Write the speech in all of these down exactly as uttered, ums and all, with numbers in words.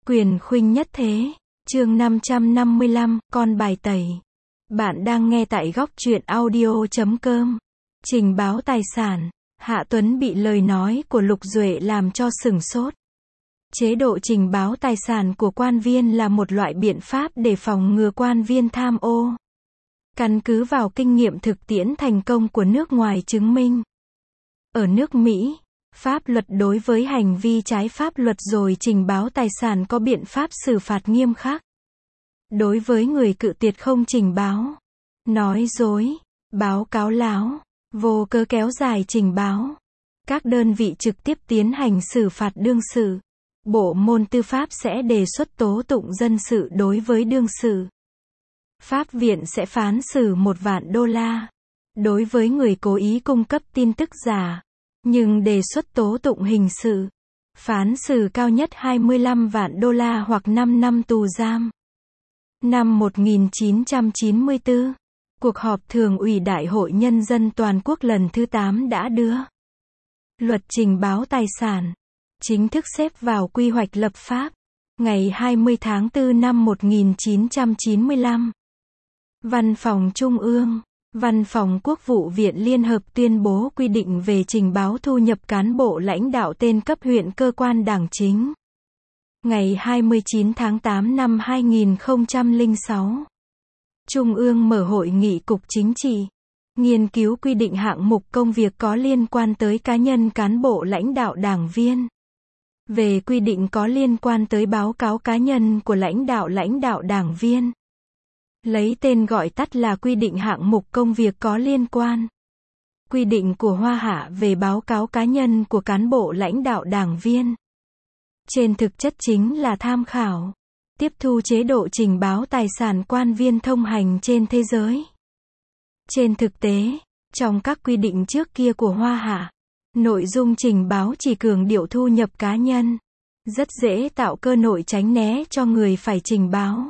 Quyền khuynh nhất thế. Chương năm trăm năm mươi lăm, con bài tẩy. Bạn đang nghe tại góc truyện audio chấm com. Trình báo tài sản. Hạ Tuấn bị lời nói của Lục Duệ làm cho sửng sốt. Chế độ trình báo tài sản của quan viên là một loại biện pháp để phòng ngừa quan viên tham ô. Căn cứ vào kinh nghiệm thực tiễn thành công của nước ngoài chứng minh. Ở nước Mỹ, pháp luật đối với hành vi trái pháp luật rồi trình báo tài sản có biện pháp xử phạt nghiêm khắc. Đối với người cự tuyệt không trình báo, nói dối, báo cáo láo, vô cớ kéo dài trình báo, các đơn vị trực tiếp tiến hành xử phạt đương sự. Bộ môn tư pháp sẽ đề xuất tố tụng dân sự đối với đương sự. Pháp viện sẽ phán xử một vạn đô la. Đối với người cố ý cung cấp tin tức giả, nhưng đề xuất tố tụng hình sự, phán xử cao nhất hai mươi lăm vạn đô la hoặc năm năm tù giam. Năm một nghìn chín trăm chín mươi tư, cuộc họp Thường ủy Đại hội Nhân dân Toàn quốc lần thứ tám đã đưa luật trình báo tài sản chính thức xếp vào quy hoạch lập pháp, ngày hai mươi tháng tư năm một nghìn chín trăm chín mươi lăm. Văn phòng Trung ương, Văn phòng Quốc vụ viện Liên hợp tuyên bố quy định về trình báo thu nhập cán bộ lãnh đạo tên cấp huyện cơ quan đảng chính. Ngày hai mươi chín tháng tám năm hai nghìn không trăm lẻ sáu. Trung ương mở hội nghị Cục Chính trị, nghiên cứu quy định hạng mục công việc có liên quan tới cá nhân cán bộ lãnh đạo đảng viên. Về quy định có liên quan tới báo cáo cá nhân của lãnh đạo lãnh đạo đảng viên. Lấy tên gọi tắt là quy định hạng mục công việc có liên quan. Quy định của Hoa Hạ về báo cáo cá nhân của cán bộ lãnh đạo đảng viên. Trên thực chất chính là tham khảo, tiếp thu chế độ trình báo tài sản quan viên thông hành trên thế giới. Trên thực tế, trong các quy định trước kia của Hoa Hạ, nội dung trình báo chỉ cường điệu thu nhập cá nhân, rất dễ tạo cơ hội tránh né cho người phải trình báo.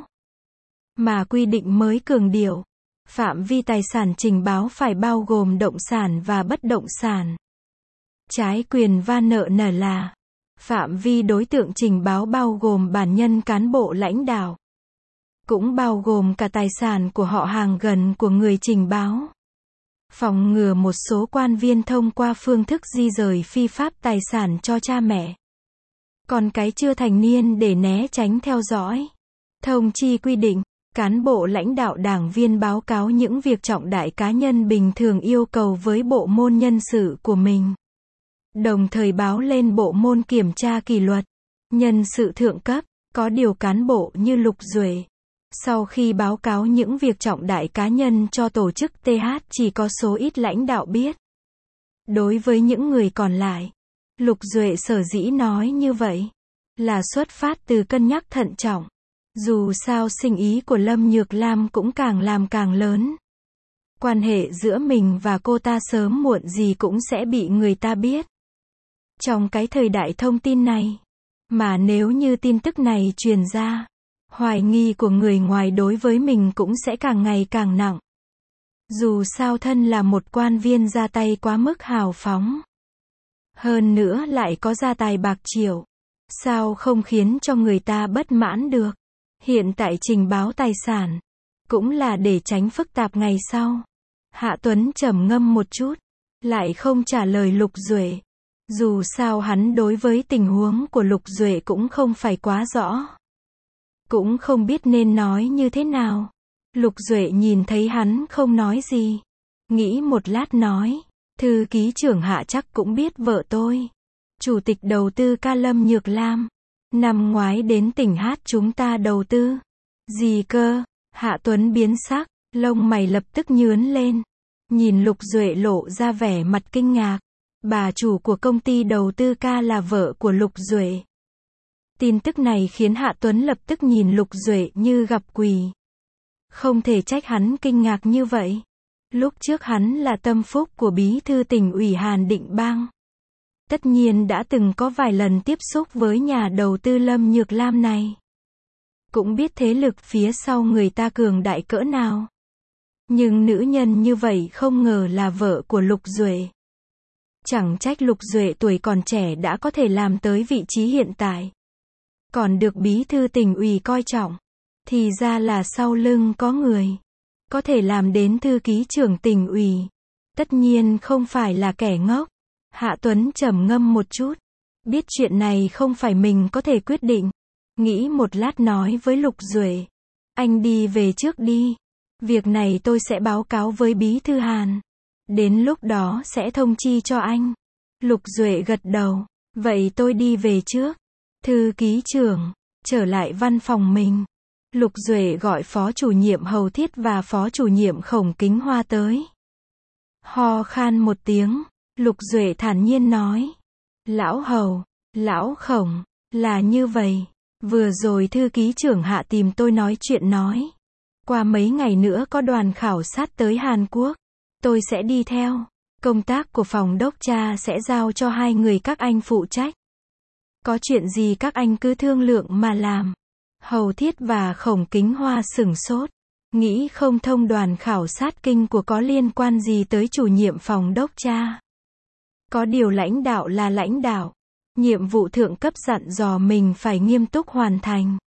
Mà quy định mới cường điệu, phạm vi tài sản trình báo phải bao gồm động sản và bất động sản. Trái quyền va nợ nở là, phạm vi đối tượng trình báo bao gồm bản nhân cán bộ lãnh đạo. Cũng bao gồm cả tài sản của họ hàng gần của người trình báo. Phòng ngừa một số quan viên thông qua phương thức di rời phi pháp tài sản cho cha mẹ, còn cái chưa thành niên để né tránh theo dõi. Thông chi quy định, cán bộ lãnh đạo đảng viên báo cáo những việc trọng đại cá nhân bình thường yêu cầu với bộ môn nhân sự của mình. Đồng thời báo lên bộ môn kiểm tra kỷ luật, nhân sự thượng cấp, có điều cán bộ như Lục Duệ. Sau khi báo cáo những việc trọng đại cá nhân cho tổ chức tê hát chỉ có số ít lãnh đạo biết. Đối với những người còn lại, Lục Duệ sở dĩ nói như vậy, là xuất phát từ cân nhắc thận trọng. Dù sao sinh ý của Lâm Nhược Lam cũng càng làm càng lớn. Quan hệ giữa mình và cô ta sớm muộn gì cũng sẽ bị người ta biết. Trong cái thời đại thông tin này, mà nếu như tin tức này truyền ra, hoài nghi của người ngoài đối với mình cũng sẽ càng ngày càng nặng. Dù sao thân là một quan viên ra tay quá mức hào phóng. Hơn nữa lại có gia tài bạc triệu. Sao không khiến cho người ta bất mãn được? Hiện tại trình báo tài sản, cũng là để tránh phức tạp ngày sau. Hạ Tuấn trầm ngâm một chút, lại không trả lời Lục Duệ. Dù sao hắn đối với tình huống của Lục Duệ cũng không phải quá rõ. Cũng không biết nên nói như thế nào. Lục Duệ nhìn thấy hắn không nói gì. Nghĩ một lát nói, thư ký trưởng Hạ chắc cũng biết vợ tôi. Chủ tịch đầu tư ca Lâm Nhược Lam. Năm ngoái đến tỉnh Hát chúng ta đầu tư. Gì cơ? Hạ Tuấn biến sắc, lông mày lập tức nhướn lên. Nhìn Lục Duệ lộ ra vẻ mặt kinh ngạc. Bà chủ của công ty đầu tư ca là vợ của Lục Duệ. Tin tức này khiến Hạ Tuấn lập tức nhìn Lục Duệ như gặp quỷ. Không thể trách hắn kinh ngạc như vậy. Lúc trước hắn là tâm phúc của bí thư tỉnh ủy Hàn Định Bang. Tất nhiên đã từng có vài lần tiếp xúc với nhà đầu tư Lâm Nhược Lam này. Cũng biết thế lực phía sau người ta cường đại cỡ nào. Nhưng nữ nhân như vậy không ngờ là vợ của Lục Duệ. Chẳng trách Lục Duệ tuổi còn trẻ đã có thể làm tới vị trí hiện tại. còn được bí thư tỉnh ủy coi trọng. Thì ra là sau lưng có người có thể làm đến thư ký trưởng tỉnh ủy. Tất nhiên không phải là kẻ ngốc. Hạ Tuấn trầm ngâm một chút. Biết chuyện này không phải mình có thể quyết định. Nghĩ một lát nói với Lục Duệ. Anh đi về trước đi. Việc này tôi sẽ báo cáo với bí thư Hàn. Đến lúc đó sẽ thông chi cho anh. Lục Duệ gật đầu. Vậy tôi đi về trước. Thư ký trưởng trở lại văn phòng mình. Lục Duệ gọi phó chủ nhiệm Hầu Thiết và phó chủ nhiệm Khổng Kính Hoa tới. Ho khan một tiếng, Lục Duệ thản nhiên nói. Lão Hầu, Lão Khổng, là như vậy. Vừa rồi thư ký trưởng Hạ tìm tôi nói chuyện nói. Qua mấy ngày nữa có đoàn khảo sát tới Hàn Quốc. Tôi sẽ đi theo. Công tác của phòng đốc tra sẽ giao cho hai người các anh phụ trách. Có chuyện gì các anh cứ thương lượng mà làm. Hầu Thiết và Khổng Kính Hoa sửng sốt. Nghĩ không thông đoàn khảo sát kinh của có liên quan gì tới chủ nhiệm phòng đốc tra. Có điều lãnh đạo là lãnh đạo. Nhiệm vụ thượng cấp dặn dò mình phải nghiêm túc hoàn thành.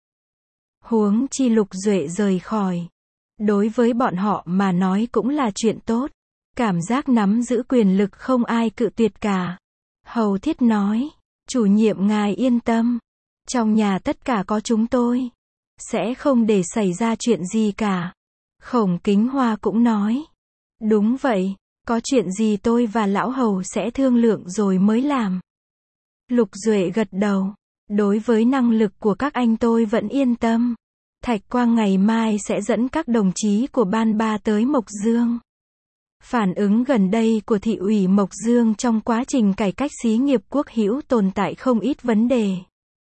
Huống chi Lục Duệ rời khỏi. Đối với bọn họ mà nói cũng là chuyện tốt. Cảm giác nắm giữ quyền lực không ai cự tuyệt cả. Hầu Thiết nói. Chủ nhiệm ngài yên tâm. Trong nhà tất cả có chúng tôi. Sẽ không để xảy ra chuyện gì cả. Khổng Kính Hoa cũng nói. Đúng vậy. Có chuyện gì tôi và Lão Hầu sẽ thương lượng rồi mới làm. Lục Duệ gật đầu. Đối với năng lực của các anh tôi vẫn yên tâm. Thạch Quang ngày mai sẽ dẫn các đồng chí của ban ba tới Mộc Dương. Phản ứng gần đây của thị ủy Mộc Dương trong quá trình cải cách xí nghiệp quốc hữu tồn tại không ít vấn đề.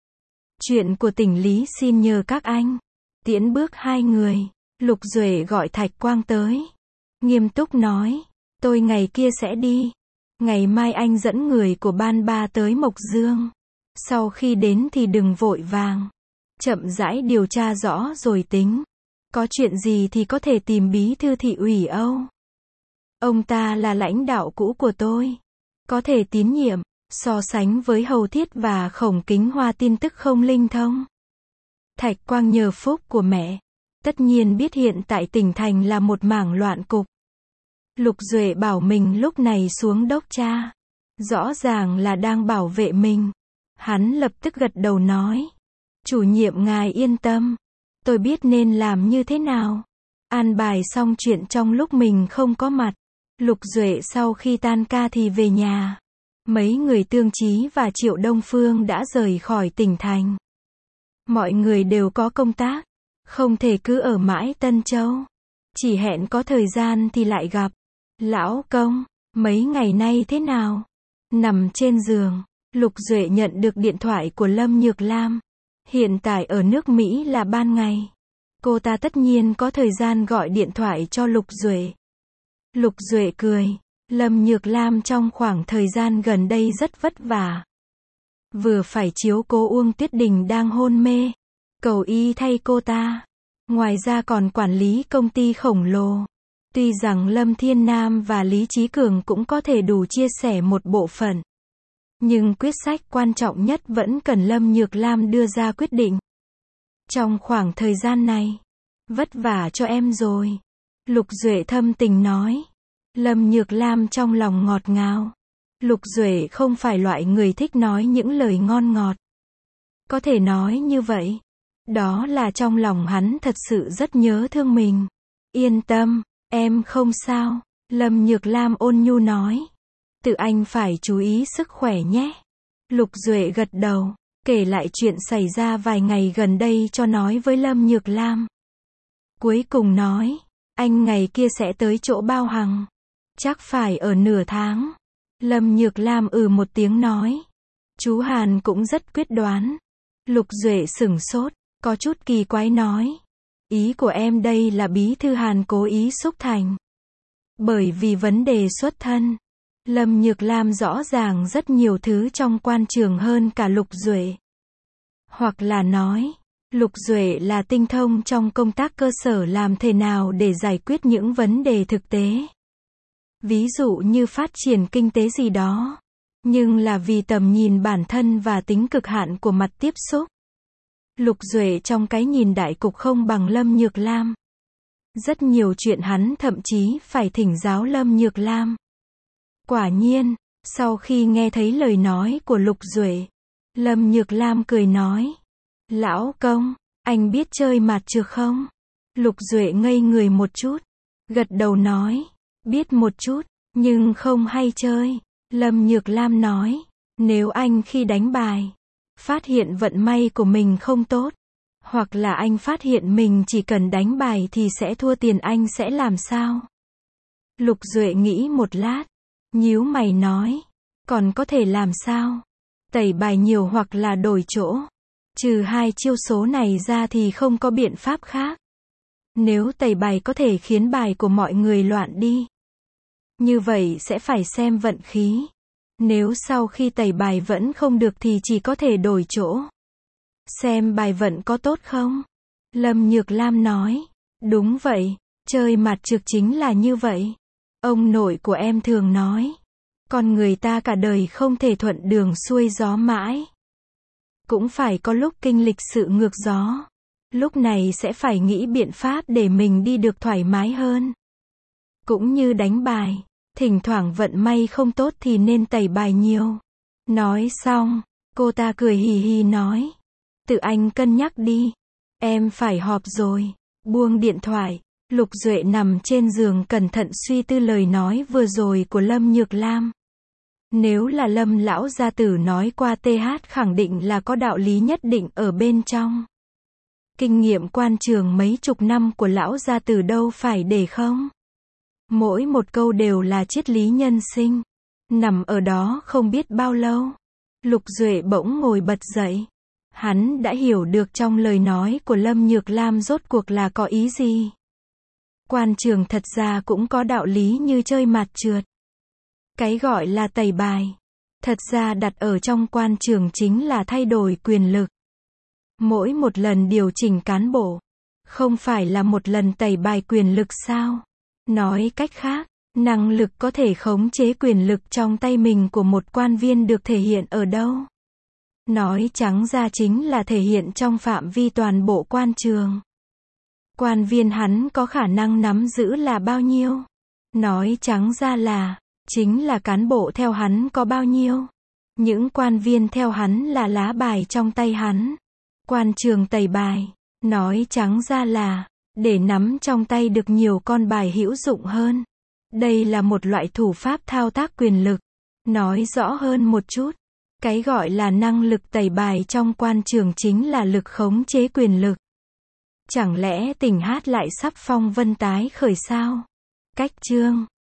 Chuyện của tỉnh Lý xin nhờ các anh. Tiễn bước hai người. Lục Duệ gọi Thạch Quang tới. Nghiêm túc nói. Tôi ngày kia sẽ đi. Ngày mai anh dẫn người của ban ba tới Mộc Dương. Sau khi đến thì đừng vội vàng. Chậm rãi điều tra rõ rồi tính. Có chuyện gì thì có thể tìm bí thư thị ủy Âu. Ông ta là lãnh đạo cũ của tôi. Có thể tín nhiệm. So sánh với Hầu Thiết và Khổng Kính Hoa tin tức không linh thông. Thạch Quang nhờ phúc của mẹ. Tất nhiên biết hiện tại tỉnh thành là một mảng loạn cục. Lục Duệ bảo mình lúc này xuống đốc tra. Rõ ràng là đang bảo vệ mình. Hắn lập tức gật đầu nói. Chủ nhiệm ngài yên tâm. Tôi biết nên làm như thế nào. An bài xong chuyện trong lúc mình không có mặt. Lục Duệ sau khi tan ca thì về nhà. Mấy người Tương Chí và Triệu Đông Phương đã rời khỏi tỉnh thành. Mọi người đều có công tác. Không thể cứ ở mãi Tân Châu. Chỉ hẹn có thời gian thì lại gặp. Lão công, mấy ngày nay thế nào? Nằm trên giường, Lục Duệ nhận được điện thoại của Lâm Nhược Lam. Hiện tại ở nước Mỹ là ban ngày. Cô ta tất nhiên có thời gian gọi điện thoại cho Lục Duệ. Lục Duệ cười. Lâm Nhược Lam trong khoảng thời gian gần đây rất vất vả. Vừa phải chiếu cố Uông Tuyết Đình đang hôn mê. Cầu y thay cô ta. Ngoài ra còn quản lý công ty khổng lồ. Tuy rằng Lâm Thiên Nam và Lý Chí Cường cũng có thể đủ chia sẻ một bộ phận. Nhưng quyết sách quan trọng nhất vẫn cần Lâm Nhược Lam đưa ra quyết định. Trong khoảng thời gian này, vất vả cho em rồi. Lục Duệ thâm tình nói. Lâm Nhược Lam trong lòng ngọt ngào. Lục Duệ không phải loại người thích nói những lời ngon ngọt. Có thể nói như vậy. Đó là trong lòng hắn thật sự rất nhớ thương mình. Yên tâm, em không sao. Lâm Nhược Lam ôn nhu nói. Tự anh phải chú ý sức khỏe nhé. Lục Duệ gật đầu, kể lại chuyện xảy ra vài ngày gần đây cho nói với Lâm Nhược Lam. Cuối cùng nói, anh ngày kia sẽ tới chỗ Bao Hằng. Chắc phải ở nửa tháng. Lâm Nhược Lam ừ một tiếng nói. Chú Hàn cũng rất quyết đoán. Lục Duệ sửng sốt, có chút kỳ quái nói. Ý của em đây là bí thư Hàn cố ý xúc thành. Bởi vì vấn đề xuất thân. Lâm Nhược Lam rõ ràng rất nhiều thứ trong quan trường hơn cả Lục Duệ. Hoặc là nói, Lục Duệ là tinh thông trong công tác cơ sở làm thế nào để giải quyết những vấn đề thực tế. Ví dụ như phát triển kinh tế gì đó. Nhưng là vì tầm nhìn bản thân và tính cực hạn của mặt tiếp xúc. Lục Duệ trong cái nhìn đại cục không bằng Lâm Nhược Lam. Rất nhiều chuyện hắn thậm chí phải thỉnh giáo Lâm Nhược Lam. Quả nhiên, sau khi nghe thấy lời nói của Lục Duệ, Lâm Nhược Lam cười nói. Lão công, anh biết chơi mạt trược không? Lục Duệ ngây người một chút, gật đầu nói. Biết một chút, nhưng không hay chơi. Lâm Nhược Lam nói. Nếu anh khi đánh bài, phát hiện vận may của mình không tốt, hoặc là anh phát hiện mình chỉ cần đánh bài thì sẽ thua tiền, anh sẽ làm sao? Lục Duệ nghĩ một lát, nhíu mày nói. Còn có thể làm sao? Tẩy bài nhiều hoặc là đổi chỗ. Trừ hai chiêu số này ra thì không có biện pháp khác. Nếu tẩy bài có thể khiến bài của mọi người loạn đi, như vậy sẽ phải xem vận khí. Nếu sau khi tẩy bài vẫn không được thì chỉ có thể đổi chỗ. Xem bài vận có tốt không? Lâm Nhược Lam nói. Đúng vậy, chơi mạt trược chính là như vậy. Ông nội của em thường nói. Con người ta cả đời không thể thuận đường xuôi gió mãi. Cũng phải có lúc kinh lịch sự ngược gió. Lúc này sẽ phải nghĩ biện pháp để mình đi được thoải mái hơn. Cũng như đánh bài, thỉnh thoảng vận may không tốt thì nên tẩy bài nhiều. Nói xong, cô ta cười hì hì nói. Tự anh cân nhắc đi. Em phải họp rồi. Buông điện thoại, Lục Duệ nằm trên giường cẩn thận suy tư lời nói vừa rồi của Lâm Nhược Lam. Nếu là Lâm lão gia tử nói qua th khẳng định là có đạo lý nhất định ở bên trong. Kinh nghiệm quan trường mấy chục năm của lão gia tử đâu phải để không. Mỗi một câu đều là triết lý nhân sinh. Nằm ở đó không biết bao lâu, Lục Duệ bỗng ngồi bật dậy. Hắn đã hiểu được trong lời nói của Lâm Nhược Lam rốt cuộc là có ý gì. Quan trường thật ra cũng có đạo lý như chơi mạt trượt. Cái gọi là tẩy bài, thật ra đặt ở trong quan trường chính là thay đổi quyền lực. Mỗi một lần điều chỉnh cán bộ, không phải là một lần tẩy bài quyền lực sao? Nói cách khác, năng lực có thể khống chế quyền lực trong tay mình của một quan viên được thể hiện ở đâu? Nói trắng ra chính là thể hiện trong phạm vi toàn bộ quan trường. Quan viên hắn có khả năng nắm giữ là bao nhiêu? Nói trắng ra là, chính là cán bộ theo hắn có bao nhiêu? Những quan viên theo hắn là lá bài trong tay hắn. Quan trường tẩy bài, nói trắng ra là, để nắm trong tay được nhiều con bài hữu dụng hơn. Đây là một loại thủ pháp thao tác quyền lực. Nói rõ hơn một chút, cái gọi là năng lực tẩy bài trong quan trường chính là lực khống chế quyền lực. Chẳng lẽ Tỉnh Hát lại sắp phong vân tái khởi sao? Cách chương